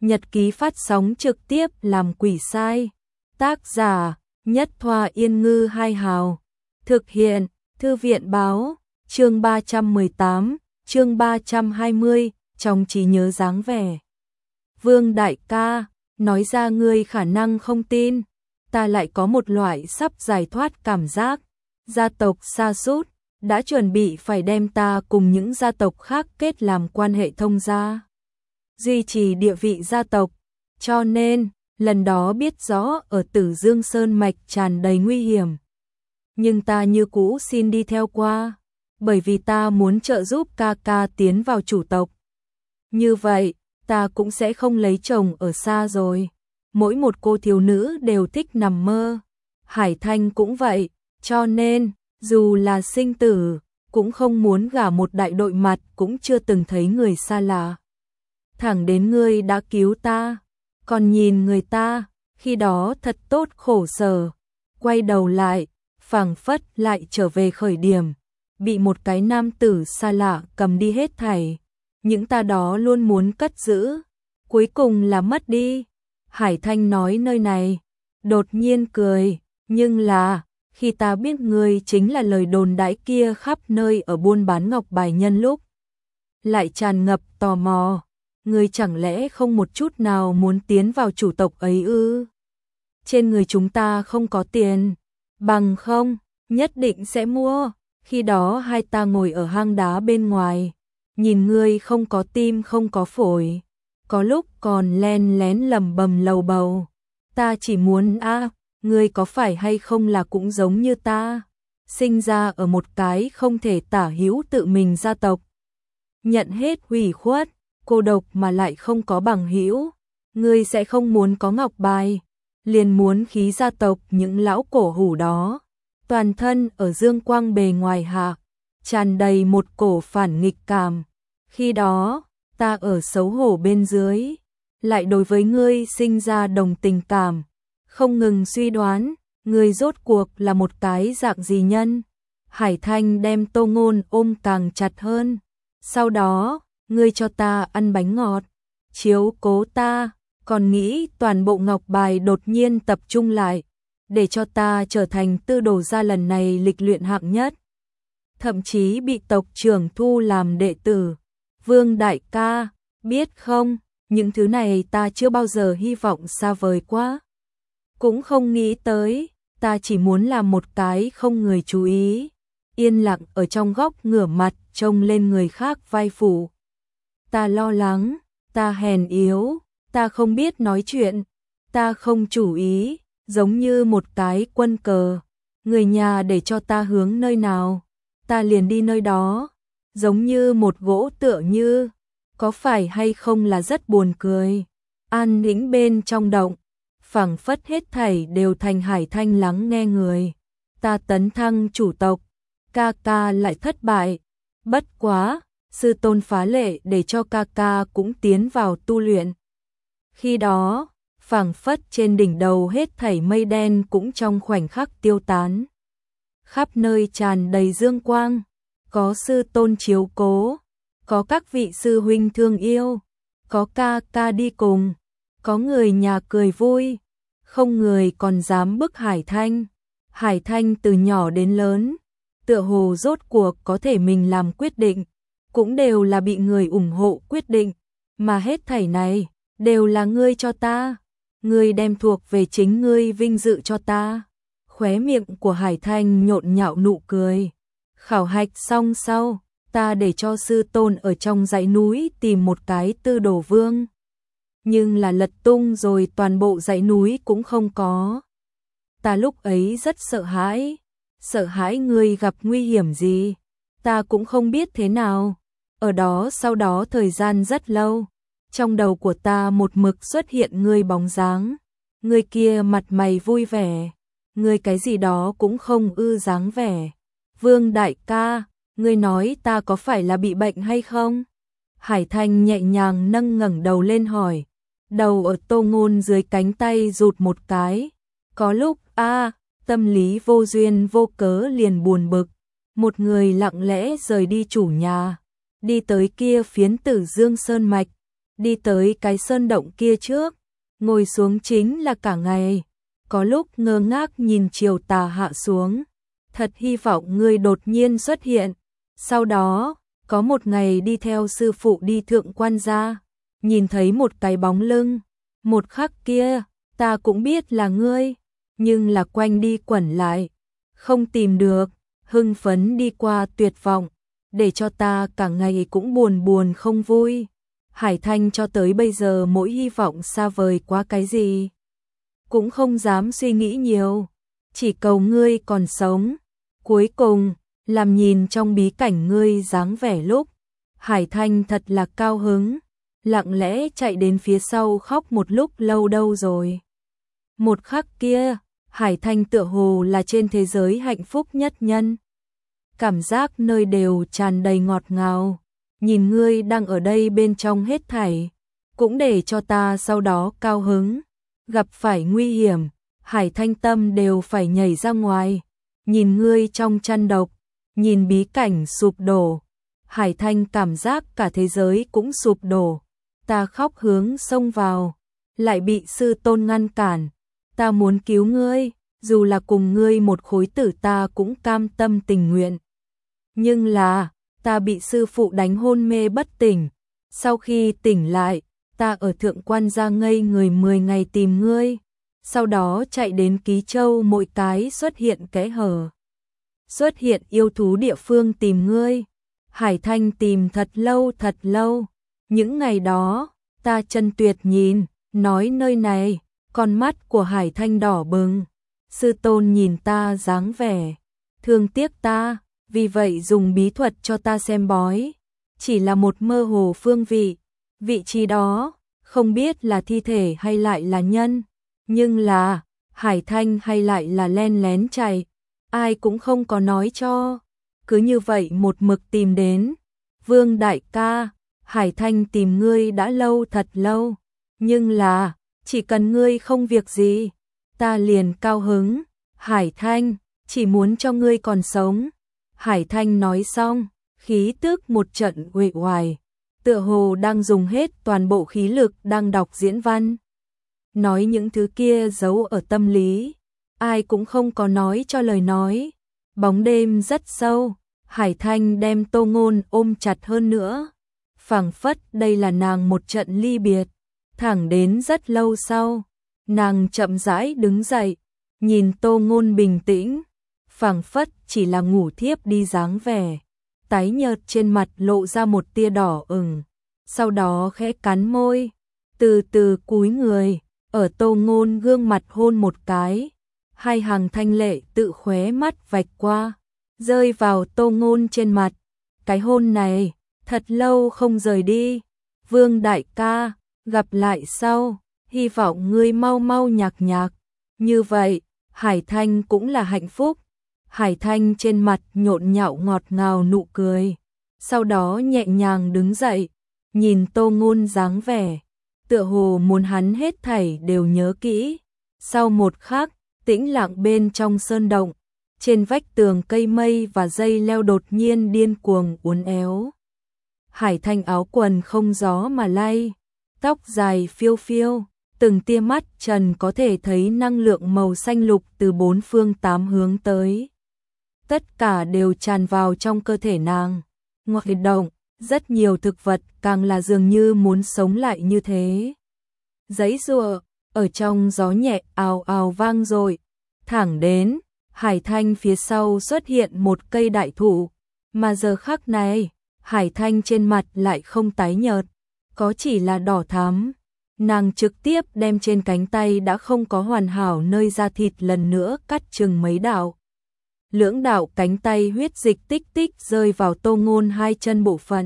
Nhật ký phát sóng trực tiếp làm quỷ sai. Tác giả Nhất Thoa Yên Ngư Hai Hào. Thực hiện Thư viện Báo. Chương 318, chương 320, trong trí nhớ dáng vẻ. Vương đại ca, nói ra ngươi khả năng không tin, ta lại có một loại sắp giải thoát cảm giác. Gia tộc Sa Sút đã chuẩn bị phải đem ta cùng những gia tộc khác kết làm quan hệ thông gia, duy trì địa vị gia tộc. Cho nên, lần đó biết rõ ở Tử Dương Sơn Mạch tràn đầy nguy hiểm, nhưng ta như cũ xin đi theo qua, bởi vì ta muốn trợ giúp ca ca tiến vào chủ tộc. Như vậy, ta cũng sẽ không lấy chồng ở xa rồi. Mỗi một cô thiếu nữ đều thích nằm mơ. Hải Thanh cũng vậy, cho nên, dù là sinh tử, cũng không muốn gả một đại đội mặt cũng chưa từng thấy người xa lạ. Thẳng đến ngươi đã cứu ta, còn nhìn người ta, khi đó thật tốt khổ sở. Quay đầu lại, phảng phất lại trở về khởi điểm, bị một cái nam tử xa lạ cầm đi hết thảy. Những ta đó luôn muốn cất giữ, cuối cùng là mất đi. Hải Thanh nói nơi này, đột nhiên cười, nhưng là, khi ta biết ngươi chính là lời đồn đãi kia khắp nơi ở buôn bán ngọc bài nhân lúc, lại tràn ngập tò mò, ngươi chẳng lẽ không một chút nào muốn tiến vào chủ tộc ấy ư? Trên người chúng ta không có tiền, bằng không, nhất định sẽ mua. Khi đó hai ta ngồi ở hang đá bên ngoài, nhìn ngươi không có tim không có phổi, có lúc còn len lén lẩm bẩm lầu bầu. Ta chỉ muốn ngươi có phải hay không là cũng giống như ta, sinh ra ở một cái không thể tả hữu tự mình gia tộc, nhận hết hủy khuất, cô độc mà lại không có bằng hữu. Ngươi sẽ không muốn có ngọc bài, liền muốn khí gia tộc những lão cổ hủ đó. Toàn thân ở dương quang bề ngoài hạ, tràn đầy một cổ phản nghịch cảm. Khi đó, ta ở xấu hổ bên dưới, lại đối với ngươi sinh ra đồng tình cảm, không ngừng suy đoán, ngươi rốt cuộc là một cái dạng gì nhân. Hải Thanh đem Tô Ngôn ôm càng chặt hơn. Sau đó, ngươi cho ta ăn bánh ngọt, chiếu cố ta, còn nghĩ toàn bộ ngọc bài đột nhiên tập trung lại, để cho ta trở thành tư đồ gia lần này lịch luyện hạng nhất. Thậm chí bị tộc trưởng thu làm đệ tử. Vương đại ca, biết không, những thứ này ta chưa bao giờ hy vọng xa vời quá. Cũng không nghĩ tới, ta chỉ muốn làm một cái không người chú ý, yên lặng ở trong góc ngửa mặt trông lên người khác vai phụ. Ta lo lắng, ta hèn yếu, ta không biết nói chuyện, ta không chủ ý, giống như một cái quân cờ. Người nhà để cho ta hướng nơi nào, ta liền đi nơi đó, giống như một gỗ tựa như, có phải hay không là rất buồn cười. An tĩnh bên trong động, phảng phất hết thảy đều thành Hải Thanh lắng nghe người. Ta tấn thăng chủ tộc, ca ca lại thất bại, bất quá, sư tôn phá lệ để cho ca ca cũng tiến vào tu luyện. Khi đó, phảng phất trên đỉnh đầu hết thảy mây đen cũng trong khoảnh khắc tiêu tán. Khắp nơi tràn đầy dương quang, có sư tôn chiếu cố, có các vị sư huynh thương yêu, có ca ca đi cùng, có người nhà cười vui, không người còn dám bức Hải Thanh. Hải Thanh từ nhỏ đến lớn, tựa hồ rốt cuộc có thể mình làm quyết định, cũng đều là bị người ủng hộ quyết định, mà hết thảy này đều là ngươi cho ta, ngươi đem thuộc về chính ngươi vinh dự cho ta. Khóe miệng của Hải Thanh nhộn nhạo nụ cười. Khảo hạch xong sau, ta để cho sư tôn ở trong dãy núi tìm một cái tư đồ vương. Nhưng là lật tung rồi toàn bộ dãy núi cũng không có. Ta lúc ấy rất sợ hãi ngươi gặp nguy hiểm gì, ta cũng không biết thế nào. Ở đó sau đó thời gian rất lâu, trong đầu của ta một mực xuất hiện ngươi bóng dáng, ngươi kia mặt mày vui vẻ, ngươi cái gì đó cũng không ư dáng vẻ. Vương đại ca, ngươi nói ta có phải là bị bệnh hay không? Hải Thanh nhẹ nhàng nâng ngẩng đầu lên hỏi, đầu ở Tô Ngôn dưới cánh tay rụt một cái. Có lúc tâm lý vô duyên vô cớ liền buồn bực, một người lặng lẽ rời đi chủ nhà, đi tới kia phiến Tử Dương Sơn Mạch, đi tới cái sơn động kia trước, ngồi xuống chính là cả ngày, có lúc ngơ ngác nhìn chiều tà hạ xuống, thật hy vọng ngươi đột nhiên xuất hiện. Sau đó, có một ngày đi theo sư phụ đi thượng quan gia, nhìn thấy một cái bóng lưng, một khắc kia, ta cũng biết là ngươi, nhưng là quanh đi quẩn lại, không tìm được, hưng phấn đi qua tuyệt vọng, để cho ta cả ngày cũng buồn buồn không vui. Hải Thanh cho tới bây giờ mỗi hy vọng xa vời quá cái gì, cũng không dám suy nghĩ nhiều, chỉ cầu ngươi còn sống. Cuối cùng, làm nhìn trong bí cảnh ngươi dáng vẻ lúc, Hải Thanh thật là cao hứng, lặng lẽ chạy đến phía sau khóc một lúc lâu đâu rồi. Một khắc kia, Hải Thanh tựa hồ là trên thế giới hạnh phúc nhất nhân. Cảm giác nơi đều tràn đầy ngọt ngào, nhìn ngươi đang ở đây bên trong hết thảy, cũng để cho ta sau đó cao hứng. Gặp phải nguy hiểm, Hải Thanh tâm đều phải nhảy ra ngoài, nhìn ngươi trong chăn độc, nhìn bí cảnh sụp đổ, Hải Thanh cảm giác cả thế giới cũng sụp đổ. Ta khóc hướng xông vào, lại bị sư tôn ngăn cản. Ta muốn cứu ngươi, dù là cùng ngươi một khối tử ta cũng cam tâm tình nguyện. Nhưng là, ta bị sư phụ đánh hôn mê bất tỉnh. Sau khi tỉnh lại, ta ở thượng quan gia ngây người 10 ngày tìm ngươi. Sau đó chạy đến Ký Châu mỗi cái xuất hiện kẽ hở. Xuất hiện yêu thú địa phương tìm ngươi. Hải Thanh tìm thật lâu. Những ngày đó, ta chân tuyệt nhìn, nói nơi này, con mắt của Hải Thanh đỏ bừng. Sư tôn nhìn ta dáng vẻ, thương tiếc ta, vì vậy dùng bí thuật cho ta xem bói. Chỉ là một mơ hồ phương vị, vị trí đó, không biết là thi thể hay lại là nhân. Nhưng là, Hải Thanh hay lại là len lén chạy, ai cũng không có nói cho. Cứ như vậy một mực tìm đến. Vương đại ca, Hải Thanh tìm ngươi đã lâu thật lâu, nhưng là, chỉ cần ngươi không việc gì, ta liền cao hứng. Hải Thanh, chỉ muốn cho ngươi còn sống. Hải Thanh nói xong, khí tức một trận uể oải, tựa hồ đang dùng hết toàn bộ khí lực đang đọc diễn văn. Nói những thứ kia giấu ở tâm lý, ai cũng không có nói cho lời nói. Bóng đêm rất sâu, Hải Thanh đem Tô Ngôn ôm chặt hơn nữa. Phảng phất đây là nàng một trận ly biệt. Thẳng đến rất lâu sau, nàng chậm rãi đứng dậy, nhìn Tô Ngôn bình tĩnh, phảng phất chỉ là ngủ thiếp đi dáng vẻ. Tái nhợt trên mặt lộ ra một tia đỏ ửng, sau đó khẽ cắn môi, từ từ cúi người, ở Tô Ngôn gương mặt hôn một cái. Hai hàng thanh lệ tự khóe mắt vạch qua, rơi vào Tô Ngôn trên mặt. Cái hôn này, thật lâu không rời đi. Vương đại ca, gặp lại sau, hy vọng ngươi mau mau nhạc. Như vậy, Hải Thanh cũng là hạnh phúc. Hải Thanh trên mặt nhộn nhạo ngọt ngào nụ cười, sau đó nhẹ nhàng đứng dậy, nhìn Tô Ngôn dáng vẻ, tựa hồ muốn hắn hết thảy đều nhớ kỹ. Sau một khắc, tĩnh lặng bên trong sơn động, trên vách tường cây mây và dây leo đột nhiên điên cuồng uốn éo. Hải Thanh áo quần không gió mà lay, tóc dài phiêu phiêu, từng tia mắt trần có thể thấy năng lượng màu xanh lục từ bốn phương tám hướng tới. Tất cả đều tràn vào trong cơ thể nàng. Ngoại động, rất nhiều thực vật càng là dường như muốn sống lại như thế. Giấy giụa, ở trong gió nhẹ ào ào vang dội, thẳng đến Hải Thanh phía sau xuất hiện một cây đại thụ, mà giờ khắc này, Hải Thanh trên mặt lại không tái nhợt, có chỉ là đỏ thắm. Nàng trực tiếp đem trên cánh tay đã không có hoàn hảo nơi da thịt lần nữa cắt chừng mấy đạo. Lưỡng đạo cánh tay huyết dịch tích tích rơi vào Tô Ngôn hai chân bộ phận.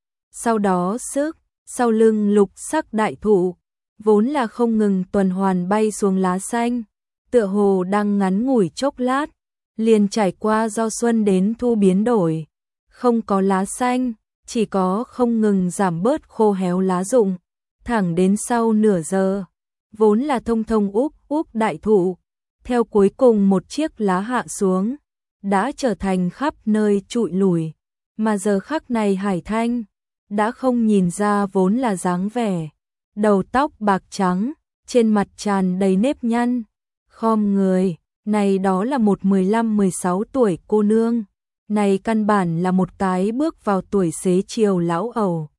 Sau đó sau lưng lục sắc đại thụ, vốn là không ngừng tuần hoàn bay xuống lá xanh, tựa hồ đang ngắn ngủi chốc lát, liền trải qua do xuân đến thu biến đổi. Không có lá xanh, chỉ có không ngừng giảm bớt khô héo lá rụng. Thẳng đến sau nửa giờ, vốn là thông thông úp đại thụ, theo cuối cùng một chiếc lá hạ xuống, đã trở thành khắp nơi trụi lủi. Mà giờ khắc này Hải Thanh, đã không nhìn ra vốn là dáng vẻ. Đầu tóc bạc trắng, trên mặt tràn đầy nếp nhăn, khom người, này đó là một 15-16 tuổi cô nương, này căn bản là một cái bước vào tuổi xế chiều lão ẩu.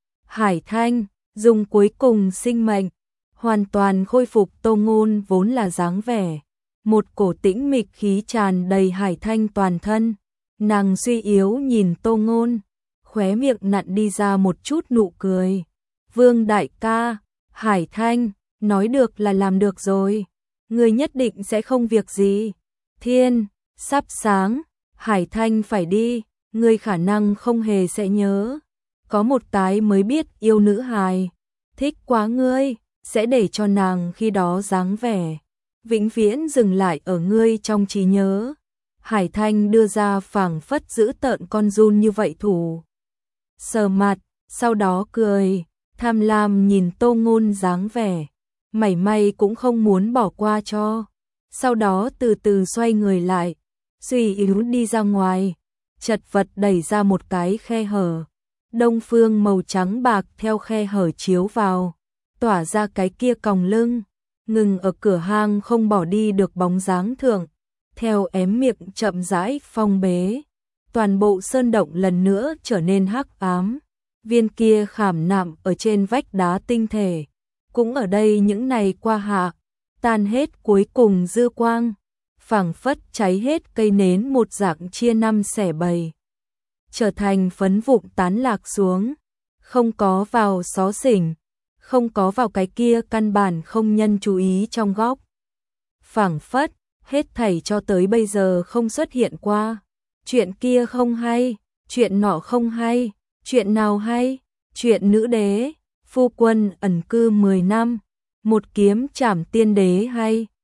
Hải Thanh, dùng cuối cùng sinh mệnh, hoàn toàn khôi phục Tô Ngôn vốn là dáng vẻ. Một cổ tĩnh mịch khí tràn đầy Hải Thanh toàn thân, nàng suy yếu nhìn Tô Ngôn, khóe miệng nặn đi ra một chút nụ cười. Vương đại ca, Hải Thanh, nói được là làm được rồi, ngươi nhất định sẽ không việc gì. Thiên, sắp sáng, Hải Thanh phải đi, ngươi khả năng không hề sẽ nhớ. Có một cái mới biết yêu nữ hài, thích quá ngươi, sẽ để cho nàng khi đó dáng vẻ vĩnh viễn dừng lại ở ngươi trong trí nhớ. Hải Thanh đưa ra phảng phất giữ tợn con run như vậy thủ. Sờ mặt, sau đó cười, tham lam nhìn Tô Ngôn dáng vẻ, mảy may cũng không muốn bỏ qua cho. Sau đó từ từ xoay người lại, suy yếu đi ra ngoài, chật vật đẩy ra một cái khe hở. Đông phương màu trắng bạc theo khe hở chiếu vào, tỏa ra cái kia còng lưng, ngừng ở cửa hang không bỏ đi được bóng dáng thượng, theo ém miệng chậm rãi phong bế. Toàn bộ sơn động lần nữa trở nên hắc ám, viên kia khảm nạm ở trên vách đá tinh thể, cũng ở đây những ngày qua hạ, tan hết cuối cùng dư quang, phảng phất cháy hết cây nến một dạng chia năm xẻ bảy, trở thành phấn vụn tán lạc xuống, không có vào xó xỉnh, không có vào cái kia căn bản không nhân chú ý trong góc. Phảng phất, hết thảy cho tới bây giờ không xuất hiện qua. Chuyện kia không hay, chuyện nọ không hay, chuyện nào hay, chuyện nữ đế, phu quân ẩn cư 10 năm, một kiếm trảm tiên đế hay.